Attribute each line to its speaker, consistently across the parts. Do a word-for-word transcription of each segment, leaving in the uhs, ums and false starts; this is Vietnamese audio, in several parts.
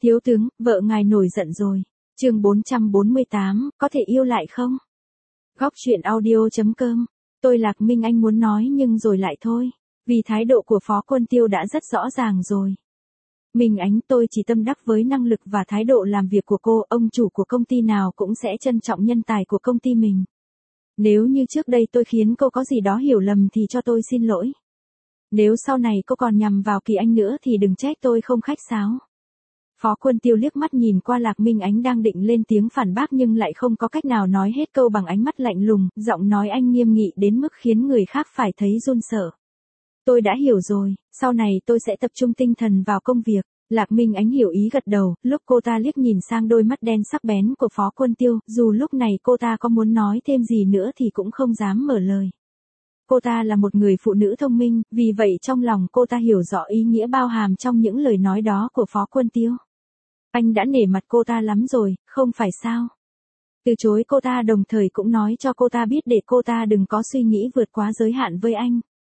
Speaker 1: Thiếu tướng, vợ ngài nổi giận rồi. Chương bốn trăm bốn mươi tám, có thể yêu lại không? Góc truyện audio chấm com. Tôi Lạc Minh Anh muốn nói nhưng rồi lại thôi. Vì thái độ của Phó Quân Tiêu đã rất rõ ràng rồi. Minh Ánh, tôi chỉ tâm đắc với năng lực và thái độ làm việc của cô, ông chủ của công ty nào cũng sẽ trân trọng nhân tài của công ty mình. Nếu như trước đây tôi khiến cô có gì đó hiểu lầm thì cho tôi xin lỗi. Nếu sau này cô còn nhằm vào Kỳ Anh nữa thì đừng trách tôi không khách sáo. Phó Quân Tiêu liếc mắt nhìn qua Lạc Minh Ánh đang định lên tiếng phản bác nhưng lại không có cách nào nói hết câu bằng ánh mắt lạnh lùng, giọng nói anh nghiêm nghị đến mức khiến người khác phải thấy run sợ. Tôi đã hiểu rồi, sau này tôi sẽ tập trung tinh thần vào công việc. Lạc Minh Ánh hiểu ý gật đầu, lúc cô ta liếc nhìn sang đôi mắt đen sắc bén của Phó Quân Tiêu, dù lúc này cô ta có muốn nói thêm gì nữa thì cũng không dám mở lời. Cô ta là một người phụ nữ thông minh, vì vậy trong lòng cô ta hiểu rõ ý nghĩa bao hàm trong những lời nói đó của Phó Quân Tiêu. Anh đã nể mặt cô ta lắm rồi, không phải sao? Từ chối cô ta đồng thời cũng nói cho cô ta biết để cô ta đừng có suy nghĩ vượt quá giới hạn với anh.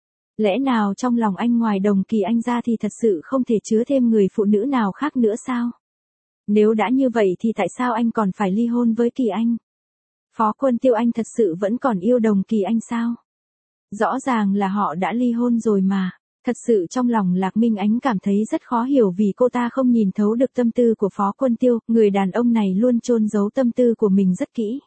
Speaker 1: Lẽ nào trong lòng anh ngoài Đồng Kỳ Anh ra thì thật sự không thể chứa thêm người phụ nữ nào khác nữa sao? Nếu đã như vậy thì tại sao anh còn phải ly hôn với Kỳ Anh? Phó Quân Tiêu, anh thật sự vẫn còn yêu Đồng Kỳ Anh sao? Rõ ràng là họ đã ly hôn rồi mà. Thật sự trong lòng Lạc Minh Ánh cảm thấy rất khó hiểu vì cô ta không nhìn thấu được tâm tư của Phó Quân Tiêu, người đàn ông này luôn chôn giấu tâm tư của mình rất kỹ.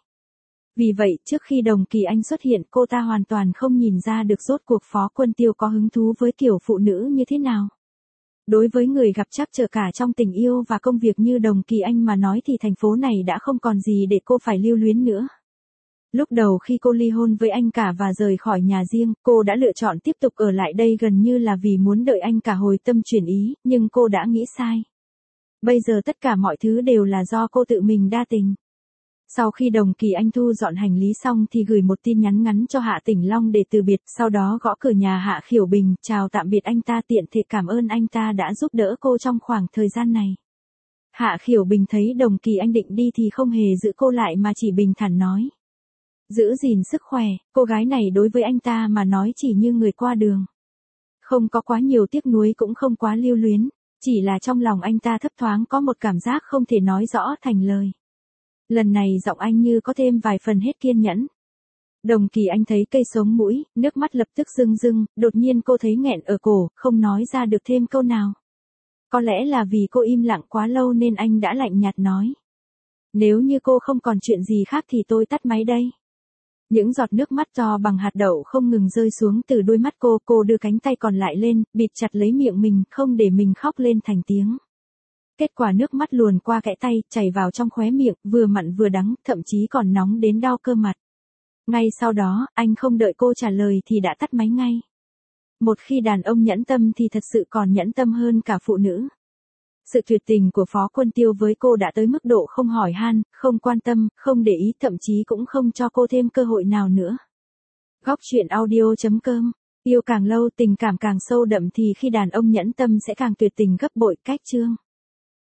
Speaker 1: Vì vậy, trước khi Đồng Kỳ Anh xuất hiện, cô ta hoàn toàn không nhìn ra được rốt cuộc Phó Quân Tiêu có hứng thú với kiểu phụ nữ như thế nào. Đối với người gặp trắc trở cả trong tình yêu và công việc như Đồng Kỳ Anh mà nói thì thành phố này đã không còn gì để cô phải lưu luyến nữa. Lúc đầu khi cô ly hôn với anh cả và rời khỏi nhà riêng, cô đã lựa chọn tiếp tục ở lại đây gần như là vì muốn đợi anh cả hồi tâm chuyển ý, nhưng cô đã nghĩ sai. Bây giờ tất cả mọi thứ đều là do cô tự mình đa tình. Sau khi Đồng Kỳ Anh thu dọn hành lý xong thì gửi một tin nhắn ngắn cho Hạ Tỉnh Long để từ biệt, sau đó gõ cửa nhà Hạ Khiểu Bình, chào tạm biệt anh ta, tiện thể cảm ơn anh ta đã giúp đỡ cô trong khoảng thời gian này. Hạ Khiểu Bình thấy Đồng Kỳ Anh định đi thì không hề giữ cô lại mà chỉ bình thản nói. Giữ gìn sức khỏe, cô gái này đối với anh ta mà nói chỉ như người qua đường. Không có quá nhiều tiếc nuối cũng không quá lưu luyến, chỉ là trong lòng anh ta thấp thoáng có một cảm giác không thể nói rõ thành lời. Lần này giọng anh như có thêm vài phần hết kiên nhẫn. Đồng Kỳ Anh thấy cây sống mũi, nước mắt lập tức rưng rưng, đột nhiên cô thấy nghẹn ở cổ, không nói ra được thêm câu nào. Có lẽ là vì cô im lặng quá lâu nên anh đã lạnh nhạt nói. Nếu như cô không còn chuyện gì khác thì tôi tắt máy đây. Những giọt nước mắt to bằng hạt đậu không ngừng rơi xuống từ đôi mắt cô, cô đưa cánh tay còn lại lên, bịt chặt lấy miệng mình, không để mình khóc lên thành tiếng. Kết quả nước mắt luồn qua kẽ tay, chảy vào trong khóe miệng, vừa mặn vừa đắng, thậm chí còn nóng đến đau cơ mặt. Ngay sau đó, anh không đợi cô trả lời thì đã tắt máy ngay. Một khi đàn ông nhẫn tâm thì thật sự còn nhẫn tâm hơn cả phụ nữ. Sự tuyệt tình của Phó Quân Tiêu với cô đã tới mức độ không hỏi han, không quan tâm, không để ý, thậm chí cũng không cho cô thêm cơ hội nào nữa. Góc truyện audio chấm com. Yêu càng lâu tình cảm càng sâu đậm thì khi đàn ông nhẫn tâm sẽ càng tuyệt tình gấp bội. Cách chương.